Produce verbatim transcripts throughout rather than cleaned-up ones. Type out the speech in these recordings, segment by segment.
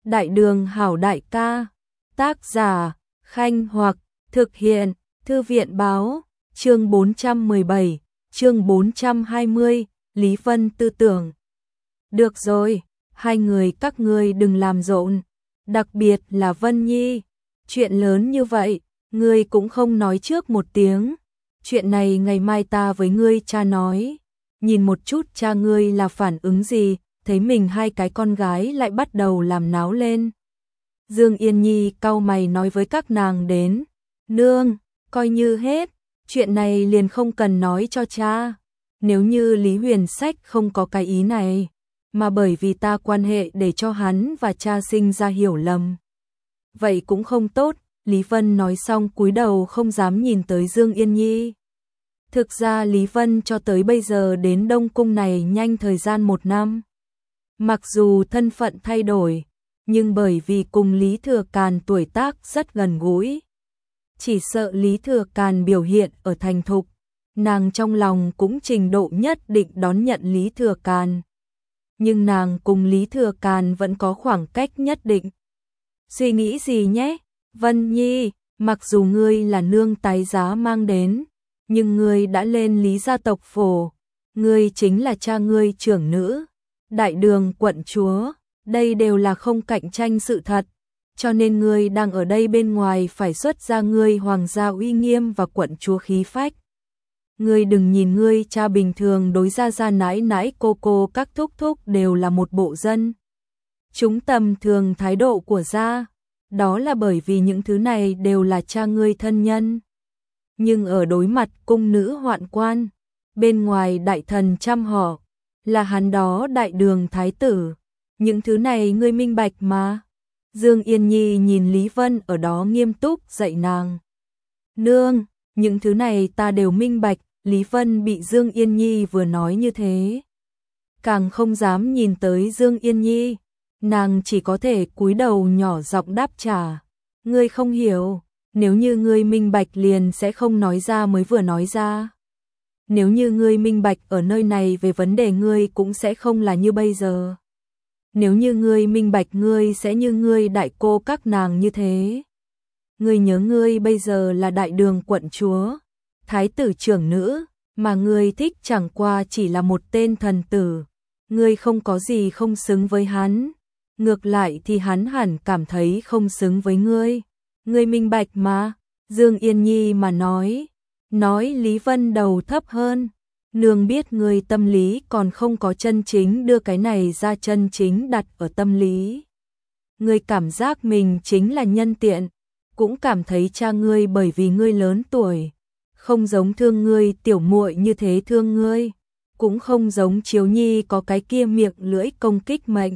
Đại đường hảo đại ca, tác giả, Khanh Hoặc, thực hiện, Thư viện báo, chương bốn trăm mười bảy, chương bốn trăm hai mươi, Lý Vân tư tưởng. Được rồi, hai người các ngươi đừng làm rộn, đặc biệt là Vân Nhi, chuyện lớn như vậy, ngươi cũng không nói trước một tiếng, chuyện này ngày mai ta với ngươi cha nói, nhìn một chút cha ngươi là phản ứng gì, thấy mình hai cái con gái lại bắt đầu làm náo lên. Dương Yên Nhi cau mày nói với các nàng đến, nương, coi như hết, chuyện này liền không cần nói cho cha, nếu như Lý Huyền Sách không có cái ý này, mà bởi vì ta quan hệ để cho hắn và cha sinh ra hiểu lầm. Vậy cũng không tốt, Lý Vân nói xong cúi đầu không dám nhìn tới Dương Yên Nhi. Thực ra Lý Vân cho tới bây giờ đến Đông Cung này nhanh thời gian một năm. Mặc dù thân phận thay đổi, nhưng bởi vì cùng Lý Thừa Càn tuổi tác rất gần gũi. Chỉ sợ Lý Thừa Càn biểu hiện ở thành thục, nàng trong lòng cũng trình độ nhất định đón nhận Lý Thừa Càn. Nhưng nàng cùng Lý Thừa Càn vẫn có khoảng cách nhất định. Suy nghĩ gì nhé, Vân Nhi, mặc dù ngươi là nương tái giá mang đến, nhưng ngươi đã lên Lý gia tộc phổ, ngươi chính là cha ngươi trưởng nữ, đại đường quận chúa, đây đều là không cạnh tranh sự thật, cho nên ngươi đang ở đây bên ngoài phải xuất ra ngươi hoàng gia uy nghiêm và quận chúa khí phách. Ngươi đừng nhìn ngươi cha bình thường đối ra ra nãi nãi cô cô các thúc thúc đều là một bộ dân. Chúng tầm thường thái độ của gia, đó là bởi vì những thứ này đều là cha ngươi thân nhân. Nhưng ở đối mặt cung nữ hoạn quan, bên ngoài đại thần trăm họ, là hắn đó đại đường thái tử, những thứ này ngươi minh bạch mà. Dương Yên Nhi nhìn Lý Vân ở đó nghiêm túc dạy nàng. Nương, những thứ này ta đều minh bạch, Lý Vân bị Dương Yên Nhi vừa nói như thế. Càng không dám nhìn tới Dương Yên Nhi, nàng chỉ có thể cúi đầu nhỏ giọng đáp trả. Ngươi không hiểu, nếu như ngươi minh bạch liền sẽ không nói ra mới vừa nói ra. Nếu như ngươi minh bạch ở nơi này về vấn đề ngươi cũng sẽ không là như bây giờ. Nếu như ngươi minh bạch ngươi sẽ như ngươi đại cô các nàng như thế. Ngươi nhớ ngươi bây giờ là đại đường quận chúa, thái tử trưởng nữ, mà ngươi thích chẳng qua chỉ là một tên thần tử. Ngươi không có gì không xứng với hắn. Ngược lại thì hắn hẳn cảm thấy không xứng với ngươi. Ngươi minh bạch mà, Dương Yên Nhi mà nói. Nói Lý Vân đầu thấp hơn. Nương biết ngươi tâm lý còn không có chân chính đưa cái này ra chân chính đặt ở tâm lý. Ngươi cảm giác mình chính là nhân tiện, cũng cảm thấy cha ngươi bởi vì ngươi lớn tuổi, không giống thương ngươi tiểu muội như thế thương ngươi, cũng không giống Chiếu Nhi có cái kia miệng lưỡi công kích mệnh.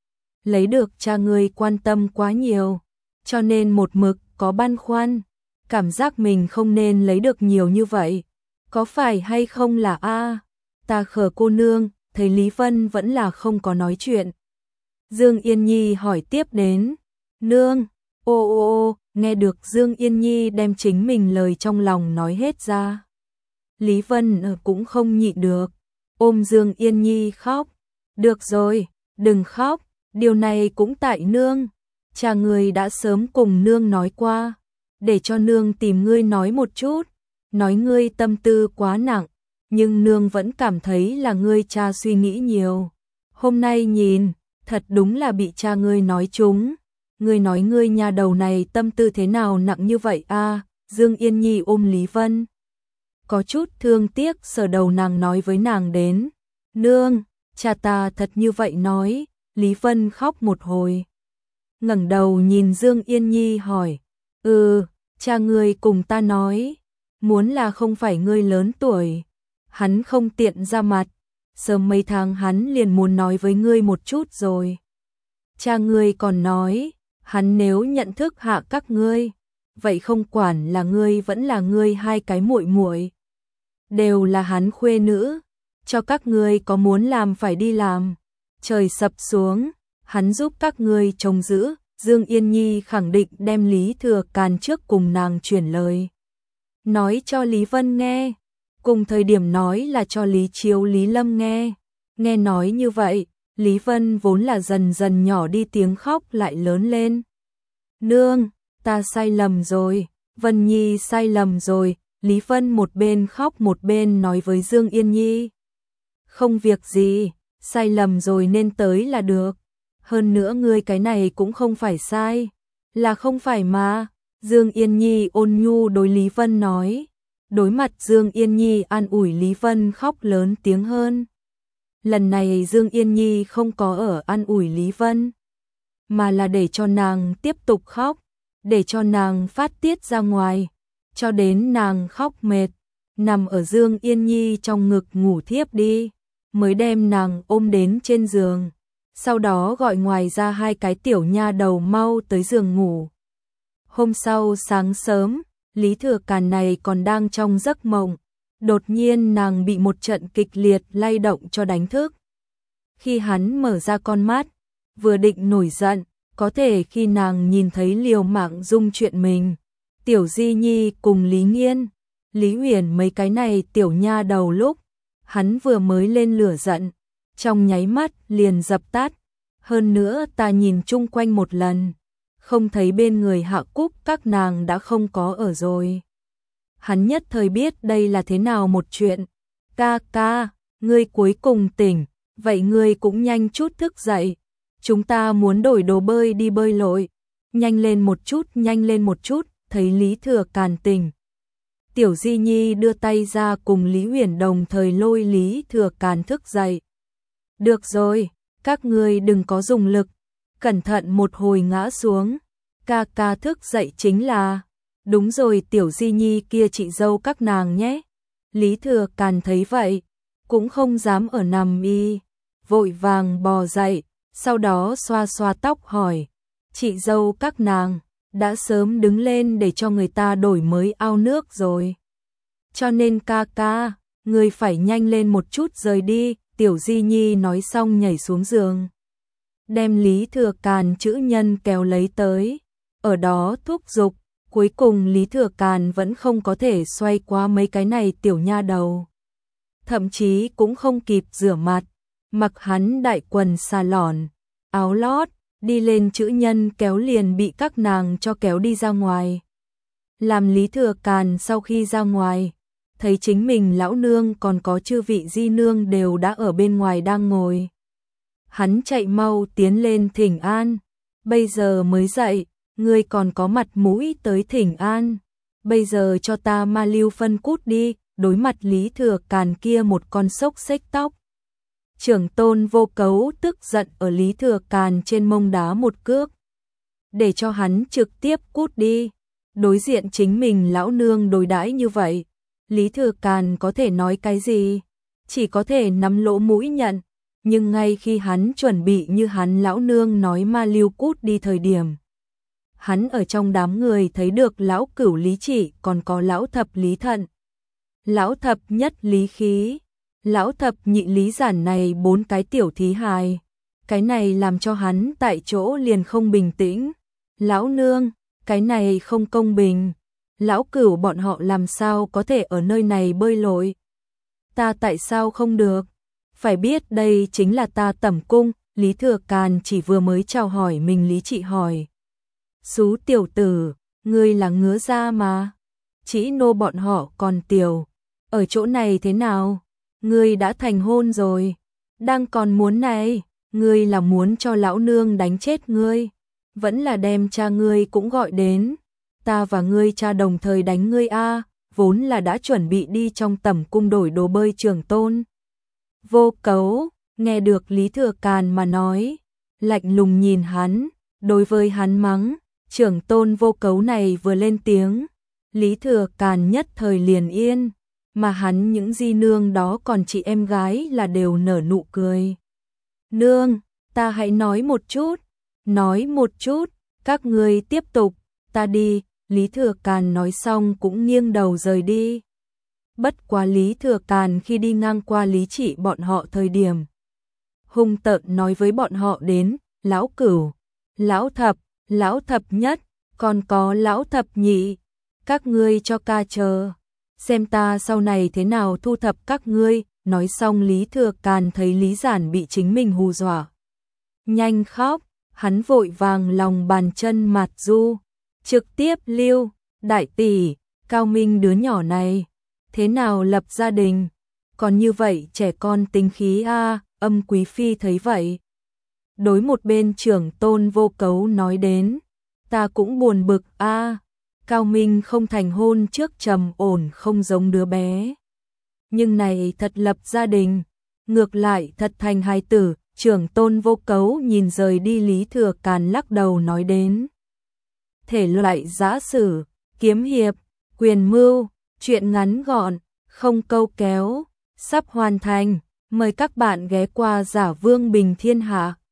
Lấy được cha ngươi quan tâm quá nhiều, cho nên một mực có băn khoăn, cảm giác mình không nên lấy được nhiều như vậy. Có phải hay không là a? Ta khờ cô nương, thấy Lý Vân vẫn là không có nói chuyện. Dương Yên Nhi hỏi tiếp đến, nương, ô ô ô, nghe được Dương Yên Nhi đem chính mình lời trong lòng nói hết ra. Lý Vân cũng không nhịn được, ôm Dương Yên Nhi khóc. Được rồi, đừng khóc, điều này cũng tại nương. Cha người đã sớm cùng nương nói qua, để cho nương tìm ngươi nói một chút. Nói ngươi tâm tư quá nặng, nhưng nương vẫn cảm thấy là ngươi cha suy nghĩ nhiều. Hôm nay nhìn, thật đúng là bị cha ngươi nói trúng. Ngươi nói ngươi nhà đầu này tâm tư thế nào nặng như vậy a? À? Dương Yên Nhi ôm Lý Vân, có chút thương tiếc sờ đầu nàng nói với nàng đến. Nương, cha ta thật như vậy nói. Lý Vân khóc một hồi, ngẩng đầu nhìn Dương Yên Nhi hỏi, ừ, cha ngươi cùng ta nói. Muốn là không phải ngươi lớn tuổi, hắn không tiện ra mặt, sớm mấy tháng hắn liền muốn nói với ngươi một chút rồi. Cha ngươi còn nói, hắn nếu nhận thức hạ các ngươi, vậy không quản là ngươi vẫn là ngươi hai cái muội muội, đều là hắn khuê nữ, cho các ngươi có muốn làm phải đi làm. Trời sập xuống, hắn giúp các ngươi trông giữ. Dương Yên Nhi khẳng định đem Lý Thừa Càn trước cùng nàng chuyển lời. Nói cho Lý Vân nghe, cùng thời điểm nói là cho Lý Chiếu Lý Lâm nghe. Nghe nói như vậy, Lý Vân vốn là dần dần nhỏ đi tiếng khóc lại lớn lên. Nương, ta sai lầm rồi, Vân Nhi sai lầm rồi, Lý Vân một bên khóc một bên nói với Dương Yên Nhi. Không việc gì, sai lầm rồi nên tới là được. Hơn nữa ngươi cái này cũng không phải sai, là không phải mà. Dương Yên Nhi ôn nhu đối Lý Vân nói. Đối mặt Dương Yên Nhi an ủi, Lý Vân khóc lớn tiếng hơn. Lần này Dương Yên Nhi không có ở an ủi Lý Vân, mà là để cho nàng tiếp tục khóc, để cho nàng phát tiết ra ngoài, cho đến nàng khóc mệt, nằm ở Dương Yên Nhi trong ngực ngủ thiếp đi, mới đem nàng ôm đến trên giường, sau đó gọi ngoài ra hai cái tiểu nha đầu mau tới giường ngủ. Hôm sau sáng sớm, Lý Thừa Càn này còn đang trong giấc mộng, đột nhiên nàng bị một trận kịch liệt lay động cho đánh thức. Khi hắn mở ra con mắt, vừa định nổi giận, có thể khi nàng nhìn thấy liều mạng dung chuyện mình, Tiểu Di Nhi cùng Lý Nghiên, Lý Huyền mấy cái này tiểu nha đầu lúc, hắn vừa mới lên lửa giận, trong nháy mắt liền dập tắt. Hơn nữa ta nhìn chung quanh một lần, không thấy bên người Hạ Cúc các nàng đã không có ở rồi. Hắn nhất thời biết đây là thế nào một chuyện. Ca ca, ngươi cuối cùng tỉnh, vậy ngươi cũng nhanh chút thức dậy. Chúng ta muốn đổi đồ bơi đi bơi lội. Nhanh lên một chút, nhanh lên một chút, thấy Lý Thừa Càn tỉnh. Tiểu Di Nhi đưa tay ra cùng Lý Huyền đồng thời lôi Lý Thừa Càn thức dậy. Được rồi, các ngươi đừng có dùng lực, cẩn thận một hồi ngã xuống. Ca ca thức dậy chính là... Đúng rồi, Tiểu Di Nhi kia chị dâu các nàng nhé. Lý Thừa Càn thấy vậy, cũng không dám ở nằm y, vội vàng bò dậy, sau đó xoa xoa tóc hỏi. Chị dâu các nàng, đã sớm đứng lên để cho người ta đổi mới ao nước rồi. Cho nên ca ca, người phải nhanh lên một chút rời đi. Tiểu Di Nhi nói xong nhảy xuống giường, đem Lý Thừa Càn chữ nhân kéo lấy tới, ở đó thúc giục. Cuối cùng Lý Thừa Càn vẫn không có thể xoay qua mấy cái này tiểu nha đầu. Thậm chí cũng không kịp rửa mặt, mặc hắn đại quần xà lòn, áo lót, đi lên chữ nhân kéo liền bị các nàng cho kéo đi ra ngoài. Làm Lý Thừa Càn sau khi ra ngoài, thấy chính mình lão nương còn có chư vị di nương đều đã ở bên ngoài đang ngồi. Hắn chạy mau tiến lên thỉnh an, bây giờ mới dậy. Ngươi còn có mặt mũi tới thỉnh an, bây giờ cho ta ma lưu phân cút đi. Đối mặt Lý Thừa Càn kia một con sốc xếch tóc, Trưởng Tôn Vô Cấu tức giận ở Lý Thừa Càn trên mông đá một cước, để cho hắn trực tiếp cút đi. Đối diện chính mình lão nương đối đãi như vậy, Lý Thừa Càn có thể nói cái gì, chỉ có thể nắm lỗ mũi nhận. Nhưng ngay khi hắn chuẩn bị như hắn lão nương nói ma lưu cút đi thời điểm, hắn ở trong đám người thấy được lão cửu Lý Chỉ, còn có lão thập Lý Thận, lão thập nhất Lý Khí, lão thập nhị Lý Giản này bốn cái tiểu thí hài. Cái này làm cho hắn tại chỗ liền không bình tĩnh. Lão nương, cái này không công bình. Lão cửu bọn họ làm sao có thể ở nơi này bơi lội? Ta tại sao không được? Phải biết đây chính là ta tẩm cung. Lý Thừa Càn chỉ vừa mới chào hỏi mình, Lý Trị hỏi. Xú tiểu tử, ngươi là ngứa da mà. Chỉ nô bọn họ còn tiểu. Ở chỗ này thế nào? Ngươi đã thành hôn rồi. Đang còn muốn này. Ngươi là muốn cho lão nương đánh chết ngươi. Vẫn là đem cha ngươi cũng gọi đến. Ta và ngươi cha đồng thời đánh ngươi a. Vốn là đã chuẩn bị đi trong tẩm cung đổi đồ bơi Trưởng Tôn Vô Cấu, nghe được Lý Thừa Càn mà nói, lạnh lùng nhìn hắn, đối với hắn mắng. Trưởng Tôn Vô Cấu này vừa lên tiếng, Lý Thừa Càn nhất thời liền yên, mà hắn những di nương đó còn chị em gái là đều nở nụ cười. Nương, ta hãy nói một chút, nói một chút, các ngươi tiếp tục, ta đi. Lý Thừa Càn nói xong cũng nghiêng đầu rời đi. Bất quá Lý Thừa Càn khi đi ngang qua Lý Trị bọn họ thời điểm, hung tợn nói với bọn họ đến, lão cửu, lão thập, lão thập nhất, còn có lão thập nhị, các ngươi cho ca chờ, xem ta sau này thế nào thu thập các ngươi. Nói xong Lý Thừa Càn thấy Lý Giản bị chính mình hù dọa. Nhanh khóc, hắn vội vàng lòng bàn chân mặt du. Trực tiếp lưu, đại tỷ, Cao Minh đứa nhỏ này. Thế nào lập gia đình? Còn như vậy trẻ con tính khí a. Âm Quý Phi thấy vậy. Đối một bên trưởng tôn Vô Cấu nói đến. Ta cũng buồn bực a. Cao Minh không thành hôn trước trầm ổn không giống đứa bé. Nhưng này thật lập gia đình. Ngược lại thật thành hài tử. Trưởng tôn Vô Cấu nhìn rời đi Lý Thừa Càn lắc đầu nói đến. Thể loại giã sử, kiếm hiệp, quyền mưu, truyện ngắn gọn, không câu kéo, sắp hoàn thành. Mời các bạn ghé qua Giả Vương Bình Thiên Hạ.